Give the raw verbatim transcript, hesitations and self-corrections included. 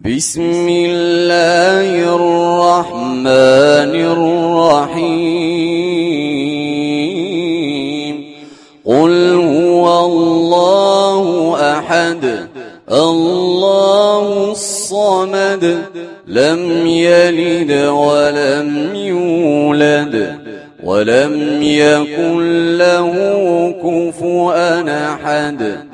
بسم الله الرحمن الرحيم قل هو الله أحد الله الصمد لم يلد ولم يولد ولم يكن له كفوا أحد